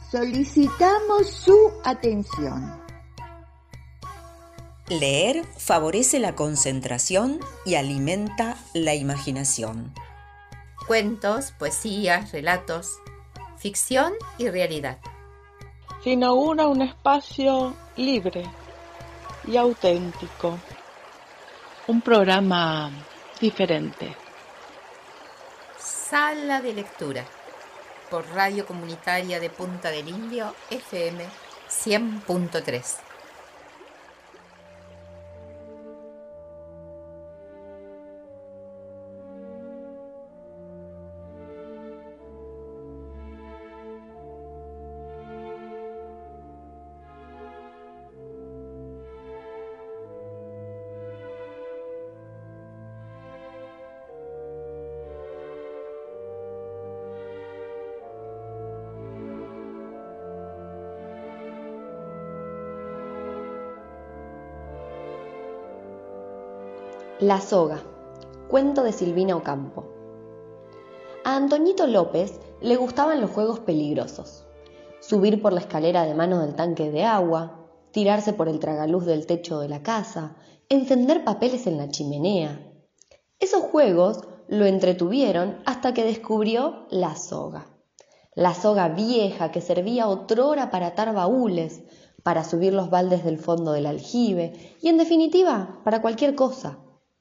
Solicitamos su atención. Leer favorece la concentración y alimenta la imaginación. Cuentos, poesías, relatos, ficción y realidad. Se inaugura un espacio libre y auténtico. Un programa diferente. Sala de lectura. Por Radio Comunitaria de Punta del Indio, FM 100.3. La soga, cuento de Silvina Ocampo. A Antoñito López le gustaban los juegos peligrosos. Subir por la escalera de mano del tanque de agua, tirarse por el tragaluz del techo de la casa, encender papeles en la chimenea. Esos juegos lo entretuvieron hasta que descubrió la soga. La soga vieja que servía otrora para atar baúles, para subir los baldes del fondo del aljibe y, en definitiva, para cualquier cosa.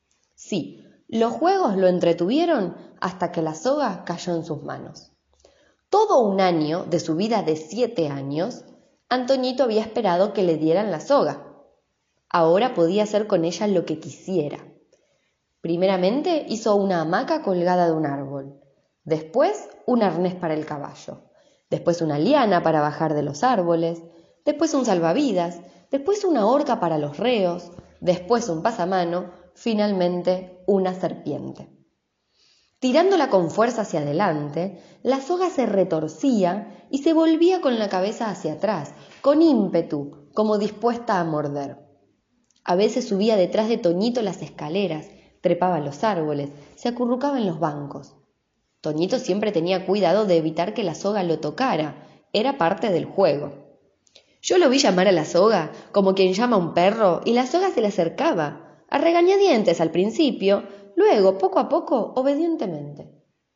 Sí, los juegos lo entretuvieron hasta que la soga cayó en sus manos. Todo un año de su vida de 7 años, Antoñito había esperado que le dieran la soga. Ahora podía hacer con ella lo que quisiera. Primeramente hizo una hamaca colgada de un árbol, después un arnés para el caballo, después una liana para bajar de los árboles, después un salvavidas, después una horca para los reos, después un pasamano, finalmente una serpiente. Tirándola con fuerza hacia adelante, la soga se retorcía y se volvía con la cabeza hacia atrás, con ímpetu, como dispuesta a morder. A veces subía detrás de Toñito las escaleras, trepaba los árboles, se acurrucaba en los bancos. Toñito siempre tenía cuidado de evitar que la soga lo tocara, era parte del juego. Yo lo vi llamar a la soga como quien llama a un perro y la soga se le acercaba, a regañadientes al principio, luego, poco a poco, obedientemente.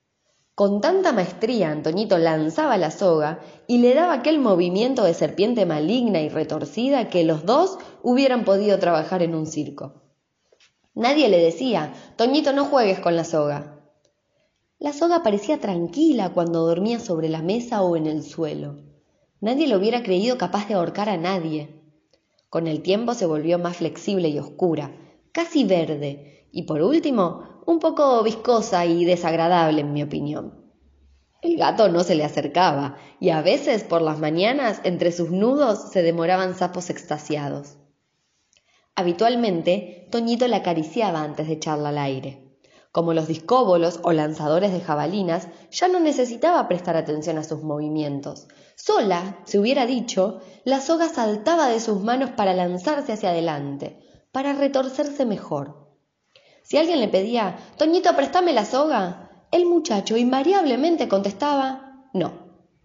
Con tanta maestría, Antoñito lanzaba la soga y le daba aquel movimiento de serpiente maligna y retorcida que los dos hubieran podido trabajar en un circo. Nadie le decía: «Toñito, no juegues con la soga». La soga parecía tranquila cuando dormía sobre la mesa o en el suelo. Nadie lo hubiera creído capaz de ahorcar a nadie. Con el tiempo se volvió más flexible y oscura, casi verde, y por último, un poco viscosa y desagradable en mi opinión. El gato no se le acercaba, y a veces por las mañanas entre sus nudos se demoraban sapos extasiados. Habitualmente, Toñito la acariciaba antes de echarla al aire. Como los discóbolos o lanzadores de jabalinas, ya no necesitaba prestar atención a sus movimientos. Sola, se hubiera dicho, la soga saltaba de sus manos para lanzarse hacia adelante, para retorcerse mejor. Si alguien le pedía: «Toñito, préstame la soga», el muchacho invariablemente contestaba: «No».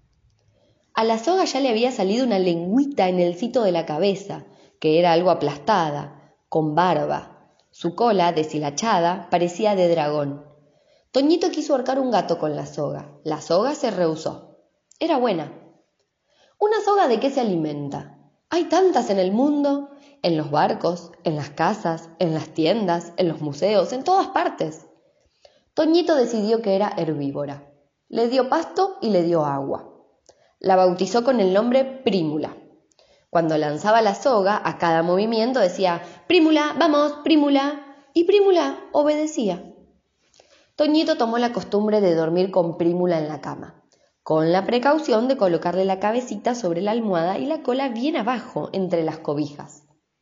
A la soga ya le había salido una lengüita en el cito de la cabeza, que era algo aplastada, con barba. Su cola, deshilachada, parecía de dragón. Toñito quiso ahorcar un gato con la soga. La soga se rehusó. Era buena. ¿Una soga de qué se alimenta? Hay tantas en el mundo, en los barcos, en las casas, en las tiendas, en los museos, en todas partes. Toñito decidió que era herbívora. Le dio pasto y le dio agua. La bautizó con el nombre Prímula. Cuando lanzaba la soga, a cada movimiento decía: «Prímula, vamos, Prímula», y Prímula obedecía. Toñito tomó la costumbre de dormir con Prímula en la cama, con la precaución de colocarle la cabecita sobre la almohada y la cola bien abajo, entre las cobijas.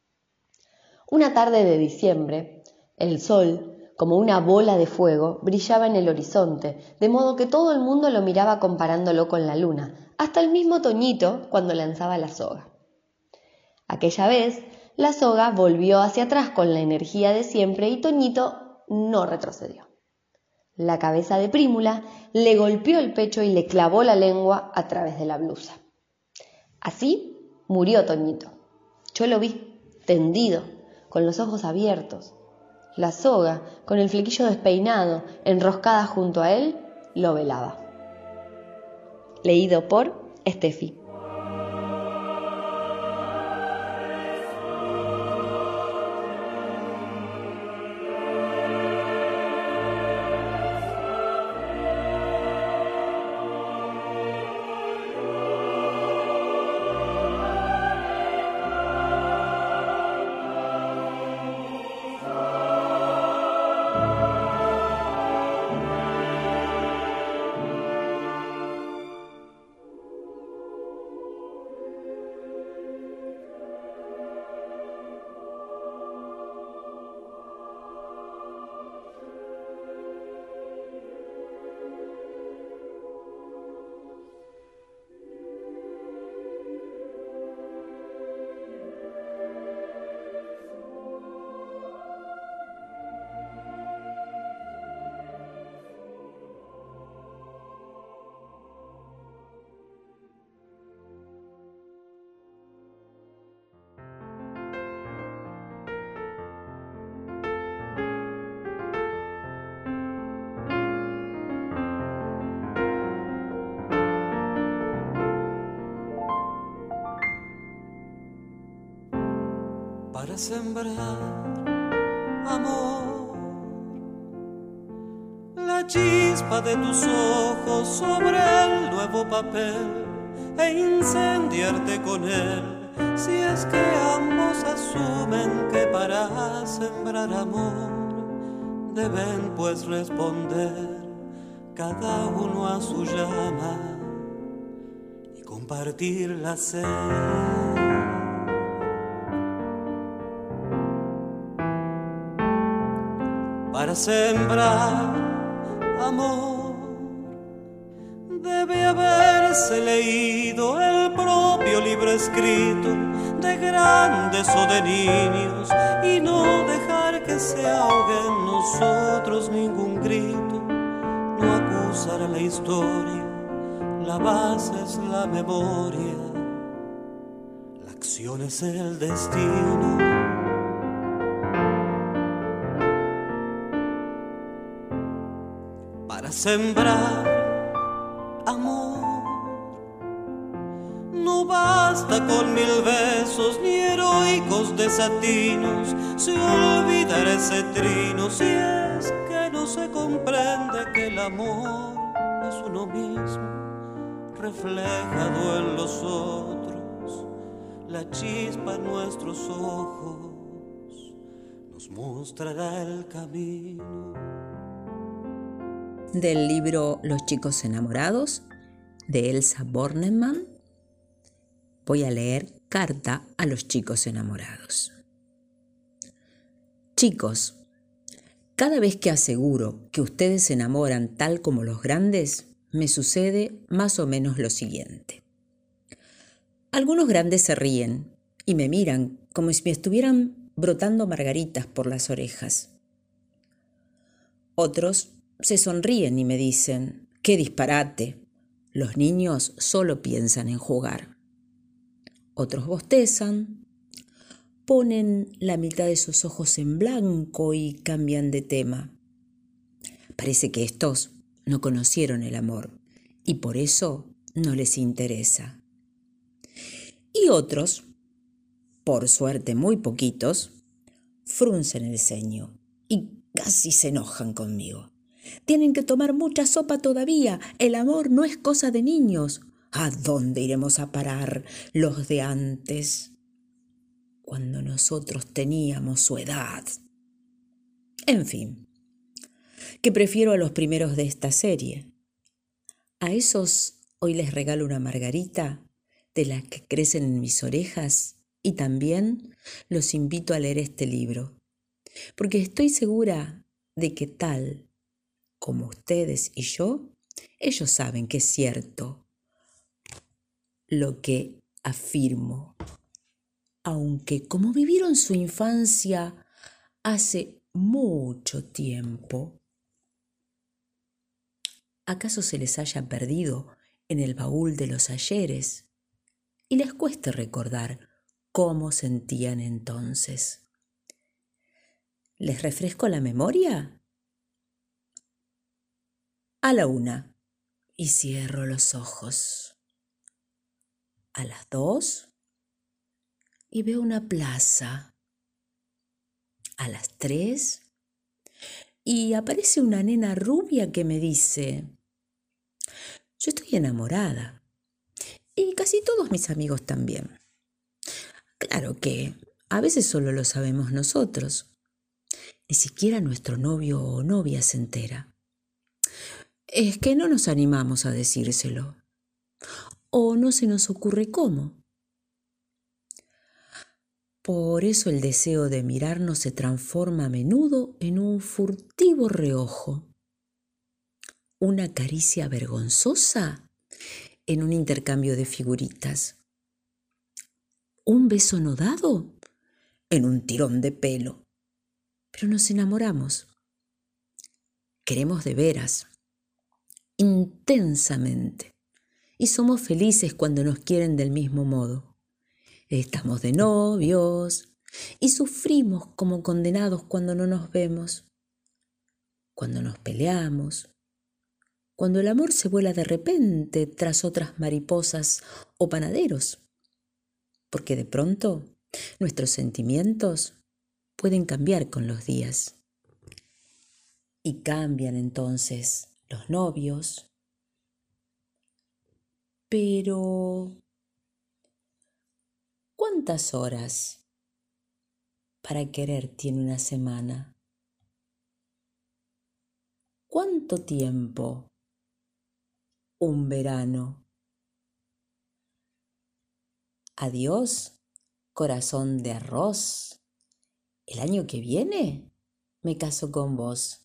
Una tarde de diciembre, el sol, como una bola de fuego, brillaba en el horizonte, de modo que todo el mundo lo miraba comparándolo con la luna, hasta el mismo Toñito cuando lanzaba la soga. Aquella vez, la soga volvió hacia atrás con la energía de siempre y Toñito no retrocedió. La cabeza de Prímula le golpeó el pecho y le clavó la lengua a través de la blusa. Así murió Toñito. Yo lo vi, tendido, con los ojos abiertos. La soga, con el flequillo despeinado, enroscada junto a él, lo velaba. Leído por Estefi. Para sembrar amor, la chispa de tus ojos sobre el nuevo papel e incendiarte con él, si es que ambos asumen que para sembrar amor deben pues responder cada uno a su llama y compartir la sed. Para sembrar amor debe haberse leído el propio libro escrito de grandes o de niños y no dejar que se ahogue en nosotros ningún grito, no acusar a la historia, la base es la memoria, la acción es el destino. Para sembrar amor no basta con 1000 besos ni heroicos desatinos, se olvidará ese trino si es que no se comprende que el amor es uno mismo, reflejado en los otros, la chispa en nuestros ojos nos mostrará el camino. Del libro Los chicos enamorados, de Elsa Bornemann, voy a leer Carta a los chicos enamorados. Chicos, cada vez que aseguro que ustedes se enamoran tal como los grandes, me sucede más o menos lo siguiente. Algunos grandes se ríen y me miran como si me estuvieran brotando margaritas por las orejas. Otros se sonríen y me dicen, ¡qué disparate! Los niños solo piensan en jugar. Otros bostezan, ponen la mitad de sus ojos en blanco y cambian de tema. Parece que estos no conocieron el amor y por eso no les interesa. Y otros, por suerte muy poquitos, fruncen el ceño y casi se enojan conmigo. Tienen que tomar mucha sopa todavía. El amor no es cosa de niños. ¿A dónde iremos a parar los de antes, cuando nosotros teníamos su edad? En fin, que prefiero a los primeros de esta serie. A esos hoy les regalo una margarita de las que crecen en mis orejas y también los invito a leer este libro, porque estoy segura de que tal como ustedes y yo, ellos saben que es cierto lo que afirmo, aunque como vivieron su infancia hace mucho tiempo, ¿acaso se les haya perdido en el baúl de los ayeres? y les cueste recordar cómo sentían entonces. ¿Les refresco la memoria? A la 1 y cierro los ojos. A las 2 y veo una plaza. A las 3 y aparece una nena rubia que me dice: yo estoy enamorada y casi todos mis amigos también. Claro que a veces solo lo sabemos nosotros. Ni siquiera nuestro novio o novia se entera. Es que no nos animamos a decírselo. O no se nos ocurre cómo. Por eso el deseo de mirarnos se transforma a menudo en un furtivo reojo. Una caricia vergonzosa en un intercambio de figuritas. Un beso no dado en un tirón de pelo. Pero nos enamoramos. Queremos de veras, intensamente, y somos felices cuando nos quieren del mismo modo. Estamos de novios y sufrimos como condenados cuando no nos vemos, cuando nos peleamos, cuando el amor se vuela de repente tras otras mariposas o panaderos, porque de pronto nuestros sentimientos pueden cambiar con los días. Y cambian entonces los novios. Pero, ¿cuántas horas para querer tiene una semana? ¿Cuánto tiempo un verano? Adiós, corazón de arroz. El año que viene me caso con vos.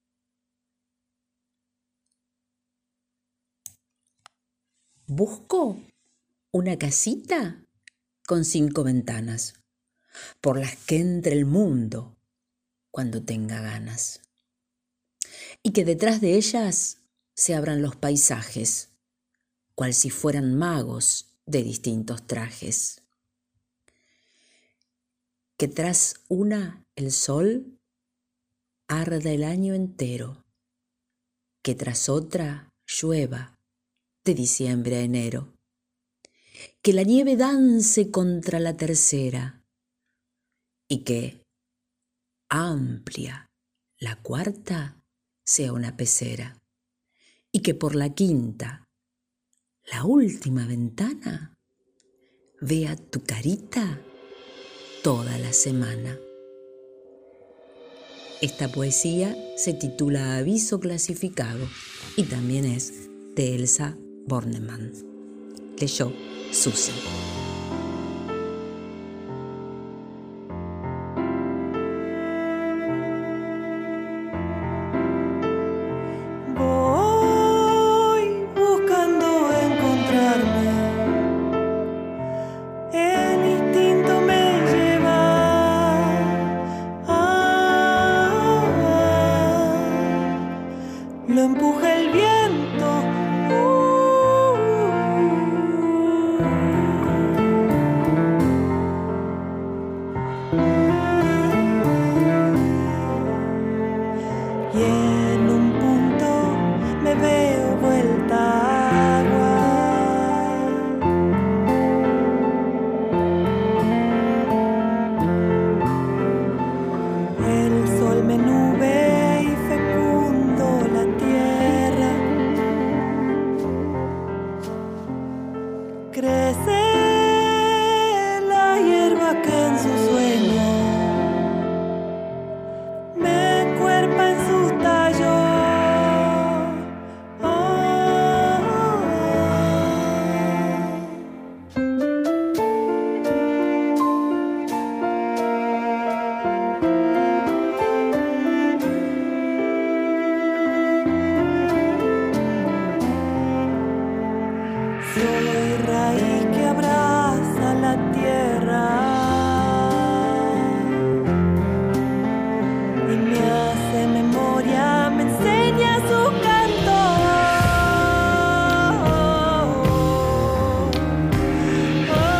Busco una casita con 5 ventanas, por las que entre el mundo cuando tenga ganas. Y que detrás de ellas se abran los paisajes, cual si fueran magos de distintos trajes. Que tras una el sol arda el año entero, que tras otra llueva de diciembre a enero, que la nieve dance contra la tercera y que, amplia, la cuarta sea una pecera y que por la quinta, la última ventana, vea tu carita toda la semana. Esta poesía se titula Aviso clasificado y también es de Elsa Bornemann. Leyó Susi. Lo empuja el viento. Y en un punto me veo vuelta agua. El sol me nube y fecundo la tierra. Crece la hierba que en su sueño me cuerpa en su tallo. Soy raíz que abraza la tierra y me hace memoria, me enseña su canto.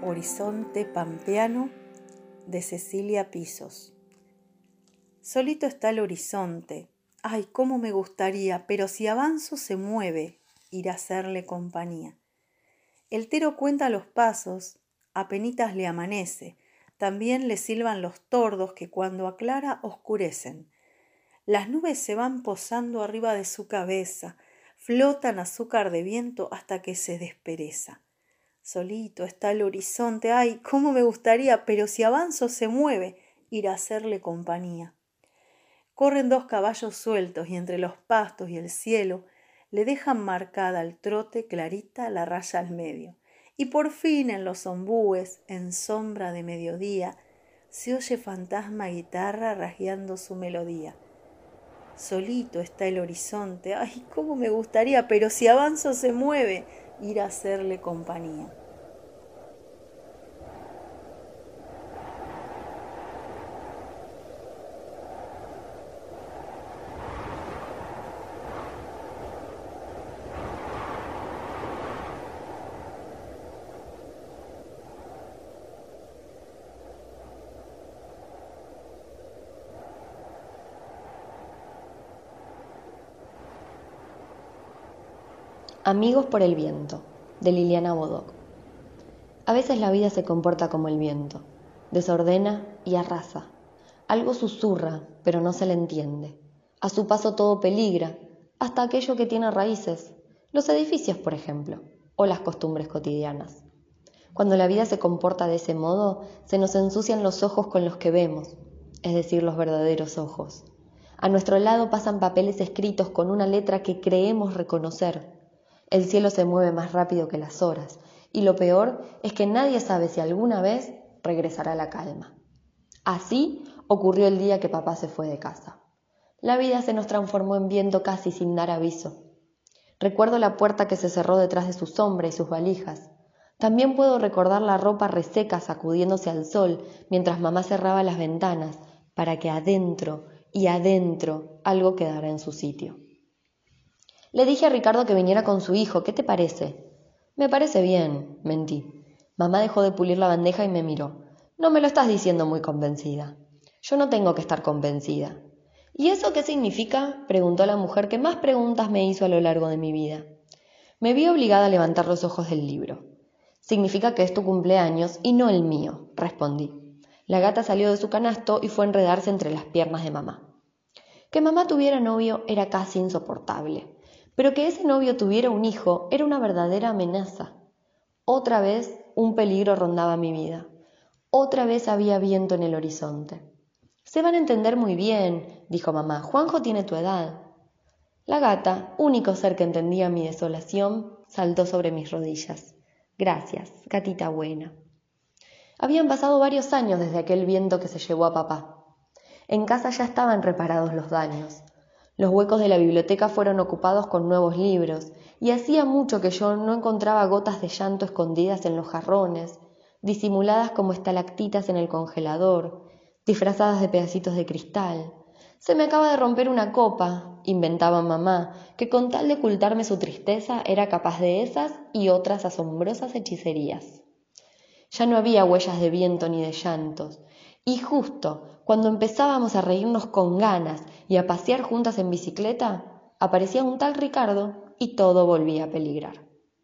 Horizonte Pampeano de Cecilia Pisos. Solito está el horizonte. Ay, cómo me gustaría, pero si avanzo se mueve, ir a hacerle compañía. El tero cuenta los pasos, apenitas le amanece. También le silban los tordos que cuando aclara oscurecen. Las nubes se van posando arriba de su cabeza, flotan azúcar de viento hasta que se despereza. Solito está el horizonte, ay, cómo me gustaría, pero si avanzo se mueve, ir a hacerle compañía. Corren dos caballos sueltos y entre los pastos y el cielo le dejan marcada al trote clarita la raya al medio. Y por fin en los ombúes, en sombra de mediodía, se oye fantasma guitarra rasgueando su melodía. Solito está el horizonte, ay, cómo me gustaría, pero si avanzo se mueve, ir a hacerle compañía. Amigos por el viento, de Liliana Bodoc. A veces la vida se comporta como el viento, desordena y arrasa. Algo susurra, pero no se le entiende. A su paso todo peligra, hasta aquello que tiene raíces, los edificios, por ejemplo, o las costumbres cotidianas. Cuando la vida se comporta de ese modo, se nos ensucian los ojos con los que vemos, es decir, los verdaderos ojos. A nuestro lado pasan papeles escritos con una letra que creemos reconocer. El cielo se mueve más rápido que las horas, y lo peor es que nadie sabe si alguna vez regresará la calma. Así ocurrió el día que papá se fue de casa. La vida se nos transformó en viento casi sin dar aviso. Recuerdo la puerta que se cerró detrás de su sombra y sus valijas. También puedo recordar la ropa reseca sacudiéndose al sol mientras mamá cerraba las ventanas para que adentro y adentro algo quedara en su sitio. Le dije a Ricardo que viniera con su hijo, ¿qué te parece? Me parece bien, mentí. Mamá dejó de pulir la bandeja y me miró. No me lo estás diciendo muy convencida. Yo no tengo que estar convencida. ¿Y eso qué significa?, preguntó la mujer que más preguntas me hizo a lo largo de mi vida. Me vi obligada a levantar los ojos del libro. Significa que es tu cumpleaños y no el mío, respondí. La gata salió de su canasto y fue a enredarse entre las piernas de mamá. Que mamá tuviera novio era casi insoportable. Pero que ese novio tuviera un hijo era una verdadera amenaza. Otra vez un peligro rondaba mi vida. Otra vez había viento en el horizonte. Se van a entender muy bien, dijo mamá. Juanjo tiene tu edad. La gata, único ser que entendía mi desolación, saltó sobre mis rodillas. Gracias, gatita buena. Habían pasado varios años desde aquel viento que se llevó a papá. En casa ya estaban reparados los daños. Los huecos de la biblioteca fueron ocupados con nuevos libros, y hacía mucho que yo no encontraba gotas de llanto escondidas en los jarrones, disimuladas como estalactitas en el congelador, disfrazadas de pedacitos de cristal. Se me acaba de romper una copa, inventaba mamá, que con tal de ocultarme su tristeza era capaz de esas y otras asombrosas hechicerías. Ya no había huellas de viento ni de llantos, y justo cuando empezábamos a reírnos con ganas y a pasear juntas en bicicleta, aparecía un tal Ricardo y todo volvía a peligrar.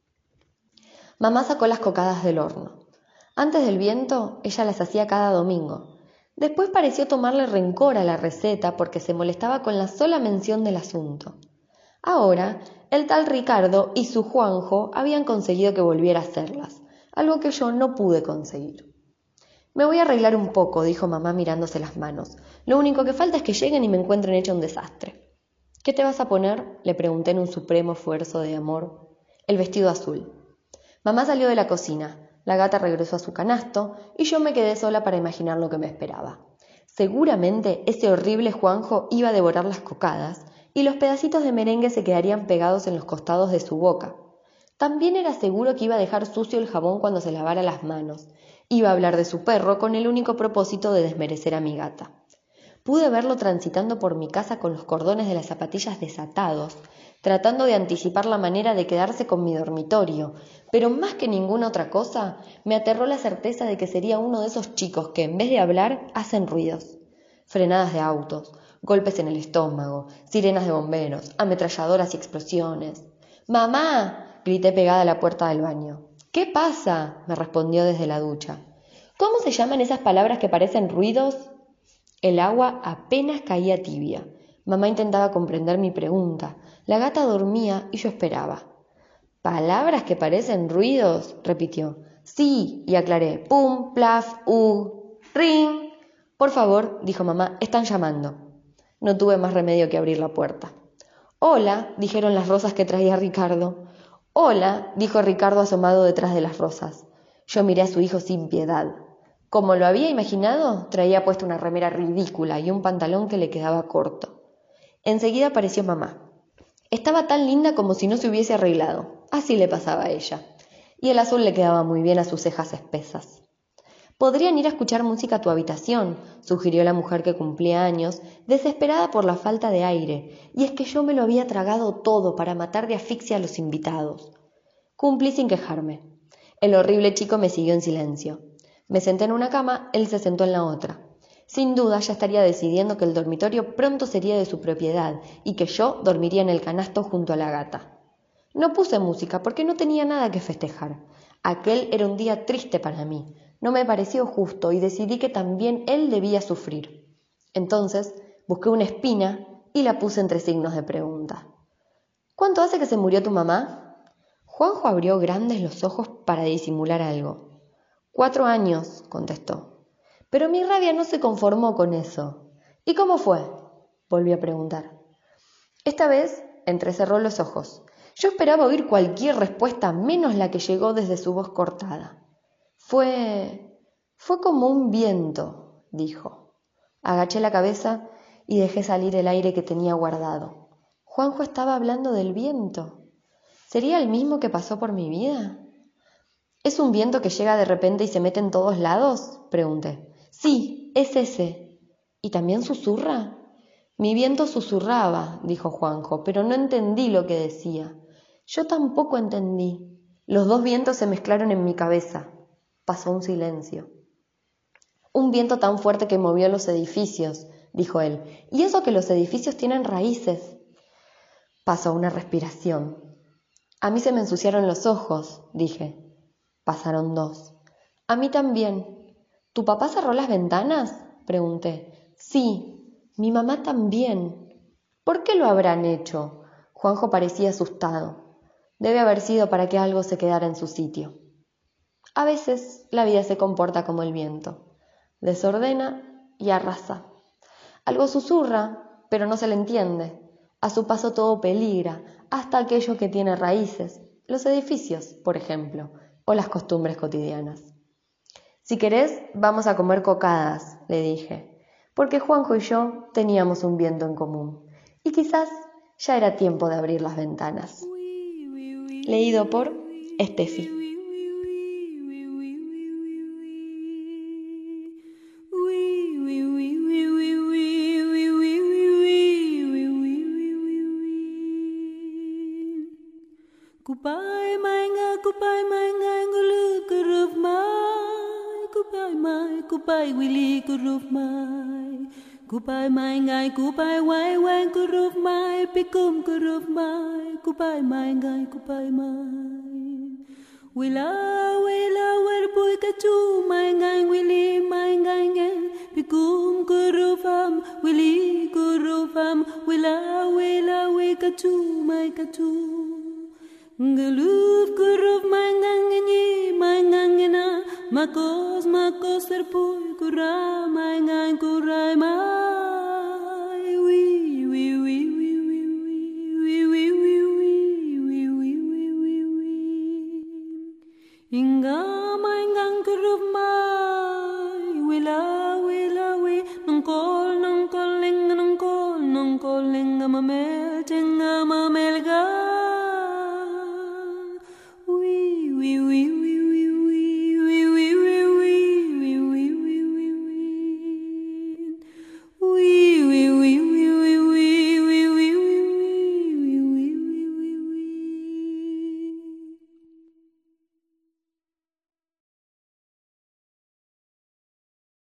Mamá sacó las cocadas del horno. Antes del viento, ella las hacía cada domingo. Después pareció tomarle rencor a la receta porque se molestaba con la sola mención del asunto. Ahora, el tal Ricardo y su Juanjo habían conseguido que volviera a hacerlas, algo que yo no pude conseguir. Me voy a arreglar un poco, dijo mamá mirándose las manos. Lo único que falta es que lleguen y me encuentren hecho un desastre. ¿Qué te vas a poner?, le pregunté en un supremo esfuerzo de amor. El vestido azul. Mamá salió de la cocina. La gata regresó a su canasto y yo me quedé sola para imaginar lo que me esperaba. Seguramente ese horrible Juanjo iba a devorar las cocadas y los pedacitos de merengue se quedarían pegados en los costados de su boca. También era seguro que iba a dejar sucio el jabón cuando se lavara las manos. Iba a hablar de su perro con el único propósito de desmerecer a mi gata. Pude verlo transitando por mi casa con los cordones de las zapatillas desatados, tratando de anticipar la manera de quedarse con mi dormitorio, pero más que ninguna otra cosa, me aterró la certeza de que sería uno de esos chicos que, en vez de hablar, hacen ruidos. Frenadas de autos, golpes en el estómago, sirenas de bomberos, ametralladoras y explosiones. ¡Mamá!, grité pegada a la puerta del baño. ¿Qué pasa?, me respondió desde la ducha. ¿Cómo se llaman esas palabras que parecen ruidos? El agua apenas caía tibia. Mamá intentaba comprender mi pregunta. La gata dormía y yo esperaba. ¿Palabras que parecen ruidos?, repitió. Sí, y aclaré. Pum, plaf, ring. Por favor, dijo mamá, están llamando. No tuve más remedio que abrir la puerta. Hola, dijeron las rosas que traía Ricardo. Hola, dijo Ricardo asomado detrás de las rosas. Yo miré a su hijo sin piedad. Como lo había imaginado, traía puesta una remera ridícula y un pantalón que le quedaba corto. Enseguida apareció mamá. Estaba tan linda como si no se hubiese arreglado. Así le pasaba a ella. Y el azul le quedaba muy bien a sus cejas espesas. «Podrían ir a escuchar música a tu habitación», sugirió la mujer que cumplía años, desesperada por la falta de aire, y es que yo me lo había tragado todo para matar de asfixia a los invitados. Cumplí sin quejarme. El horrible chico me siguió en silencio. Me senté en una cama, él se sentó en la otra. Sin duda ya estaría decidiendo que el dormitorio pronto sería de su propiedad y que yo dormiría en el canasto junto a la gata. No puse música porque no tenía nada que festejar. Aquel era un día triste para mí. No me pareció justo y decidí que también él debía sufrir. Entonces busqué una espina y la puse entre signos de pregunta. ¿Cuánto hace que se murió tu mamá? Juanjo abrió grandes los ojos para disimular algo. 4 años, contestó. Pero mi rabia no se conformó con eso. ¿Y cómo fue?, volví a preguntar. Esta vez entrecerró los ojos. Yo esperaba oír cualquier respuesta menos la que llegó desde su voz cortada. Fue como un viento, dijo. Agaché la cabeza y dejé salir el aire que tenía guardado. Juanjo estaba hablando del viento. ¿Sería el mismo que pasó por mi vida? ¿Es un viento que llega de repente y se mete en todos lados?, pregunté. Sí, es ese. ¿Y también susurra? Mi viento susurraba, dijo Juanjo, pero no entendí lo que decía. Yo tampoco entendí. Los dos vientos se mezclaron en mi cabeza. Pasó un silencio. Un viento tan fuerte que movió los edificios, dijo él. Y eso que los edificios tienen raíces. Pasó una respiración. A mí se me ensuciaron los ojos, dije. Pasaron 2. A mí también. ¿Tu papá cerró las ventanas?, pregunté. Sí, mi mamá también. ¿Por qué lo habrán hecho? Juanjo parecía asustado. Debe haber sido para que algo se quedara en su sitio. A veces la vida se comporta como el viento. Desordena y arrasa. Algo susurra, pero no se le entiende. A su paso todo peligra, hasta aquello que tiene raíces, los edificios, por ejemplo, o las costumbres cotidianas. Si querés, vamos a comer cocadas, le dije, porque Juanjo y yo teníamos un viento en común, y quizás ya era tiempo de abrir las ventanas. Leído por Steffi. Kupai mai ngai ngulu kuruf mai kupai wili kuruf mai kupai mai ngai kupai wai wai kuruf mai pikum kuruf mai kupai mai ngai kupai mai wila werpui kachu mai ngai wili mai ngai ngai pikum kurufam wili kurufam wila we kachu mai kachu Ngeluf kuruf manganganyi mangangena makos serpui kura mangang kurai mai wi inga mangang kuruf mai wila we nongkol lenga mamel tenga mamel